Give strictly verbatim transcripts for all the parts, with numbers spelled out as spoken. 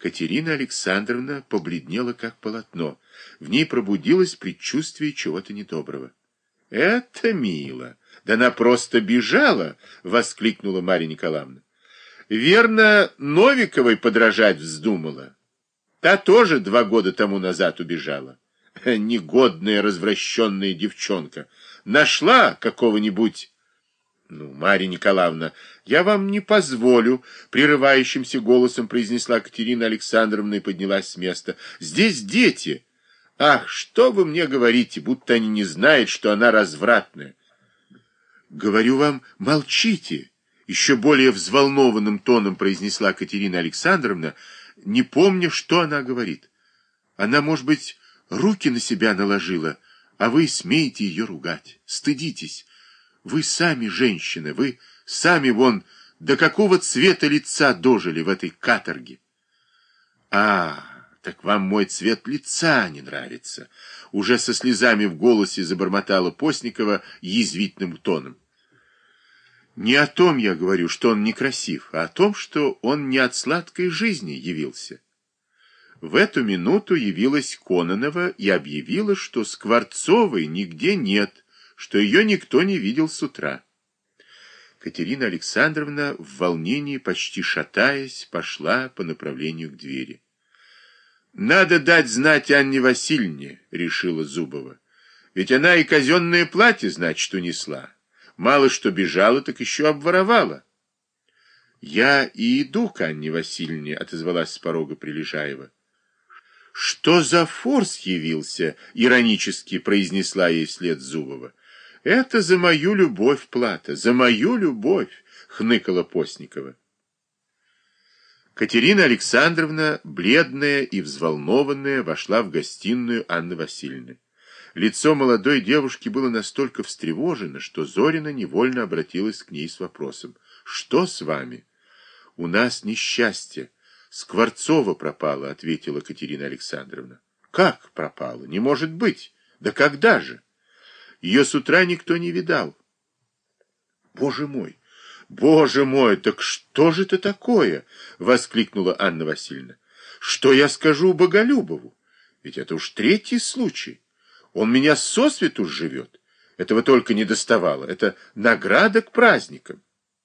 Катерина Александровна побледнела, как полотно. В ней пробудилось предчувствие чего-то недоброго. — Это мило! Да она просто бежала! — воскликнула Марья Николаевна. — Верно, Новиковой подражать вздумала. Та тоже два года тому назад убежала. Негодная, развращенная девчонка. Нашла какого-нибудь... Ну, Марья Николаевна, я вам не позволю, прерывающимся голосом произнесла Катерина Александровна и поднялась с места. Здесь дети. Ах, что вы мне говорите, будто они не знают, что она развратная. Говорю вам, молчите, еще более взволнованным тоном произнесла Катерина Александровна, не помня, что она говорит. Она, может быть, руки на себя наложила, а вы смеете ее ругать. Стыдитесь. Вы сами женщины, вы сами вон до какого цвета лица дожили в этой каторге. А, так вам мой цвет лица не нравится. Уже со слезами в голосе забормотала Постникова язвительным тоном. Не о том я говорю, что он некрасив, а о том, что он не от сладкой жизни явился. В эту минуту явилась Кононова и объявила, что Скворцовой нигде нет, что ее никто не видел с утра. Катерина Александровна в волнении, почти шатаясь, пошла по направлению к двери. «Надо дать знать Анне Васильевне», — решила Зубова. «Ведь она и казенное платье, значит, унесла. Мало что бежала, так еще обворовала». «Я и иду к Анне Васильевне», — отозвалась с порога Прилежаева. «Что за форс явился?» — иронически произнесла ей вслед Зубова. «Это за мою любовь плата, за мою любовь!» — хныкала Постникова. Катерина Александровна, бледная и взволнованная, вошла в гостиную Анны Васильевны. Лицо молодой девушки было настолько встревожено, что Зорина невольно обратилась к ней с вопросом. «Что с вами?» «У нас несчастье. Скворцова пропала», — ответила Катерина Александровна. «Как пропала? Не может быть! Да когда же? Ее с утра никто не видал». «Боже мой! Боже мой! Так что же это такое?» — воскликнула Анна Васильевна. «Что я скажу Боголюбову? Ведь это уж третий случай. Он меня сосвету живет. Этого только не доставало. Это награда к праздникам».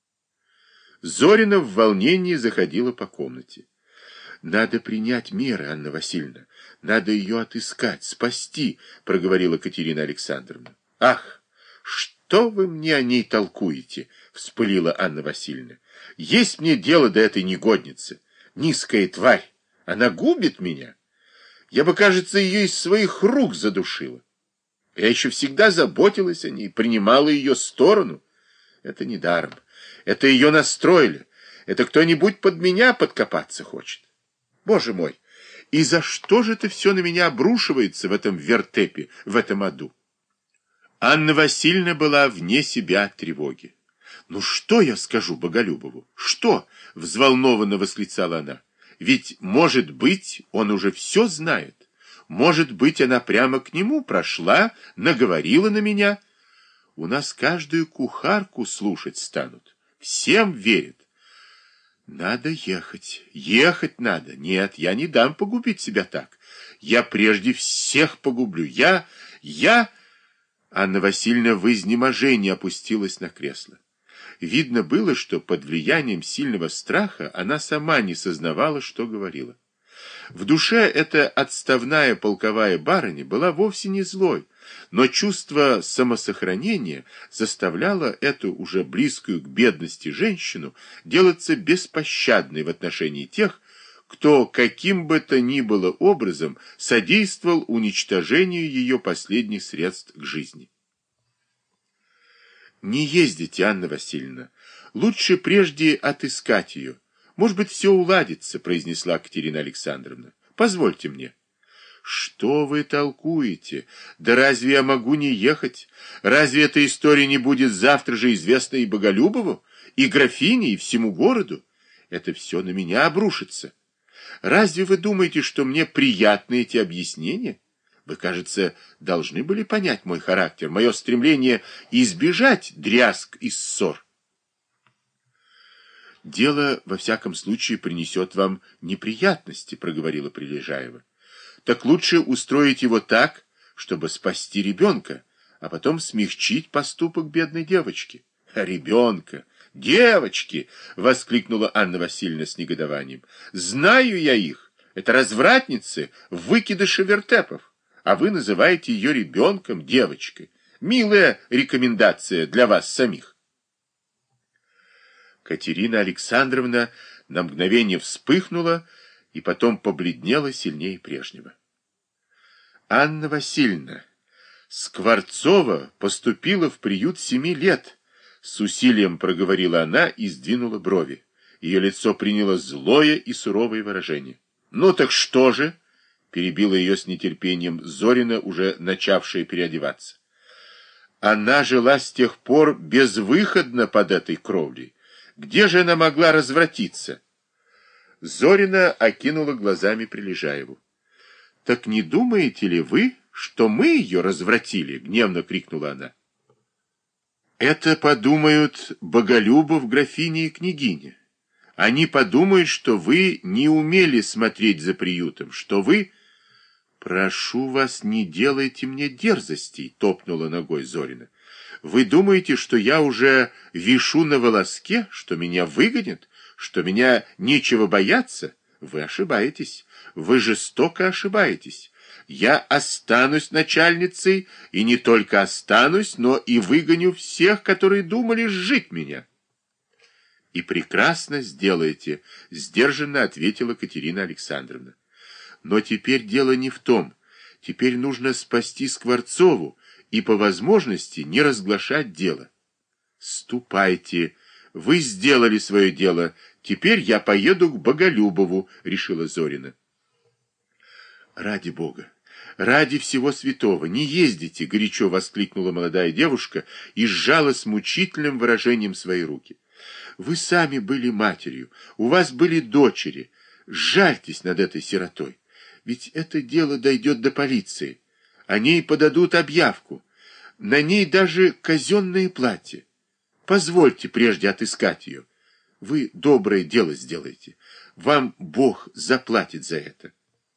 Зорина в волнении заходила по комнате. «Надо принять меры, Анна Васильевна. Надо ее отыскать, спасти», — проговорила Катерина Александровна. «Ах, что вы мне о ней толкуете?» — вспылила Анна Васильевна. «Есть мне дело до этой негодницы. Низкая тварь. Она губит меня. Я бы, кажется, ее из своих рук задушила. Я еще всегда заботилась о ней, принимала ее сторону. Это недаром. Это ее настроили. Это кто-нибудь под меня подкопаться хочет. Боже мой, и за что же это все на меня обрушивается в этом вертепе, в этом аду?» Анна Васильевна была вне себя от тревоги. «Ну что я скажу Боголюбову? Что?» — взволнованно восклицала она. «Ведь, может быть, он уже все знает. Может быть, она прямо к нему прошла, наговорила на меня. У нас каждую кухарку слушать станут. Всем верят. Надо ехать. Ехать надо. Нет, я не дам погубить себя так. Я прежде всех погублю. Я... я...» Анна Васильевна в изнеможении опустилась на кресло. Видно было, что под влиянием сильного страха она сама не сознавала, что говорила. В душе эта отставная полковая барыня была вовсе не злой, но чувство самосохранения заставляло эту уже близкую к бедности женщину делаться беспощадной в отношении тех, кто каким бы то ни было образом содействовал уничтожению ее последних средств к жизни. «Не ездите, Анна Васильевна. Лучше прежде отыскать ее. Может быть, все уладится», — произнесла Катерина Александровна. «Позвольте мне». «Что вы толкуете? Да разве я могу не ехать? Разве эта история не будет завтра же известна и Боголюбову, и графине, и всему городу? Это все на меня обрушится. Разве вы думаете, что мне приятны эти объяснения? Вы, кажется, должны были понять мой характер, мое стремление избежать дрязг и ссор». Дело, во всяком случае, принесет вам неприятности, проговорила Прилежаева. Так лучше устроить его так, чтобы спасти ребенка, а потом смягчить поступок бедной девочки. А ребенка! Девочки! Воскликнула Анна Васильевна с негодованием. Знаю я их. Это развратницы, выкидыши вертепов. А вы называете ее ребенком, девочкой. Милая рекомендация для вас самих. Катерина Александровна на мгновение вспыхнула и потом побледнела сильнее прежнего. Анна Васильевна, Скворцова поступила в приют семи лет, с усилием проговорила она и сдвинула брови. Ее лицо приняло злое и суровое выражение. Ну так что же? Перебила ее с нетерпением Зорина, уже начавшая переодеваться. Она жила с тех пор безвыходно под этой кровлей. Где же она могла развратиться? Зорина окинула глазами Прилежаеву. Так не думаете ли вы, что мы ее развратили? Гневно крикнула она. Это подумают Боголюбов, графиня и княгиня. Они подумают, что вы не умели смотреть за приютом, что вы... Прошу вас, не делайте мне дерзостей, топнула ногой Зорина. Вы думаете, что я уже вишу на волоске, что меня выгонят, что меня нечего бояться? Вы ошибаетесь. Вы жестоко ошибаетесь. Я останусь начальницей, и не только останусь, но и выгоню всех, которые думали сжить меня. И прекрасно сделаете, сдержанно ответила Катерина Александровна. Но теперь дело не в том. Теперь нужно спасти Скворцову и по возможности не разглашать дело. Ступайте. Вы сделали свое дело. Теперь я поеду к Боголюбову, решила Зорина. Ради Бога, ради всего святого, не ездите, горячо воскликнула молодая девушка и сжала с мучительным выражением свои руки. Вы сами были матерью, у вас были дочери. Жальтесь над этой сиротой. Ведь это дело дойдет до полиции. О ней подадут объявку. На ней даже казенное платье. Позвольте прежде отыскать ее. Вы доброе дело сделаете. Вам Бог заплатит за это.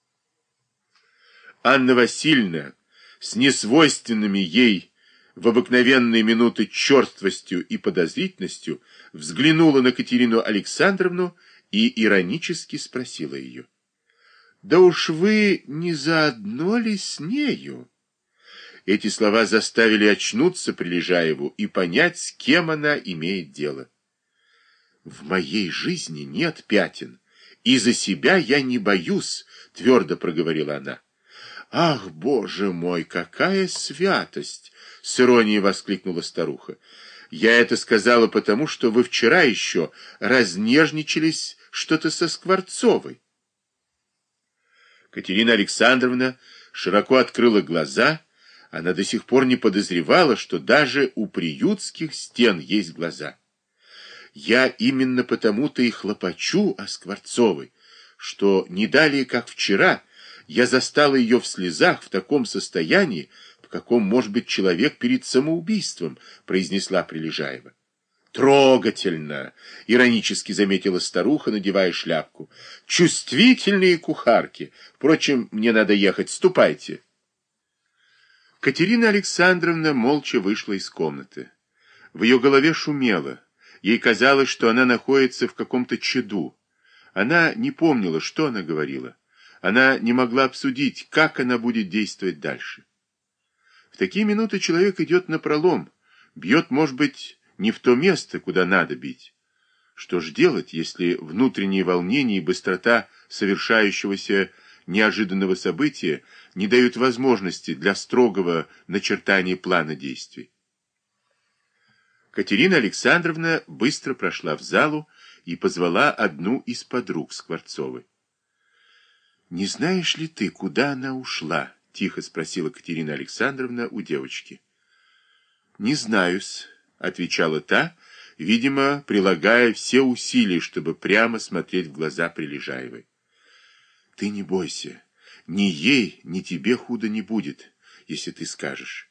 Анна Васильевна с несвойственными ей в обыкновенные минуты черствостью и подозрительностью взглянула на Катерину Александровну и иронически спросила ее. «Да уж вы не заодно ли с нею?» Эти слова заставили очнуться Прилежаеву и понять, с кем она имеет дело. «В моей жизни нет пятен, и за себя я не боюсь», — твердо проговорила она. «Ах, Боже мой, какая святость!» — с иронией воскликнула старуха. «Я это сказала потому, что вы вчера еще разнежничались что-то со Скворцовой». Катерина Александровна широко открыла глаза. Она до сих пор не подозревала, что даже у приютских стен есть глаза. «Я именно потому-то и хлопочу о Скворцовой, что не далее, как вчера, я застала ее в слезах в таком состоянии, в каком может быть человек перед самоубийством», произнесла Прилежаева. «Трогательно!» — иронически заметила старуха, надевая шляпку. «Чувствительные кухарки! Впрочем, мне надо ехать. Ступайте!» Катерина Александровна молча вышла из комнаты. В ее голове шумело. Ей казалось, что она находится в каком-то чаду. Она не помнила, что она говорила. Она не могла обсудить, как она будет действовать дальше. В такие минуты человек идет напролом, бьет, может быть, не в то место, куда надо бить. Что ж делать, если внутреннее волнение и быстрота совершающегося неожиданного события не дают возможности для строгого начертания плана действий? Катерина Александровна быстро прошла в залу и позвала одну из подруг Скворцовой. «Не знаешь ли ты, куда она ушла?» — тихо спросила Катерина Александровна у девочки. «Не знаю-с», — отвечала та, видимо, прилагая все усилия, чтобы прямо смотреть в глаза Прилежаевой. «Ты не бойся, ни ей, ни тебе худо не будет, если ты скажешь.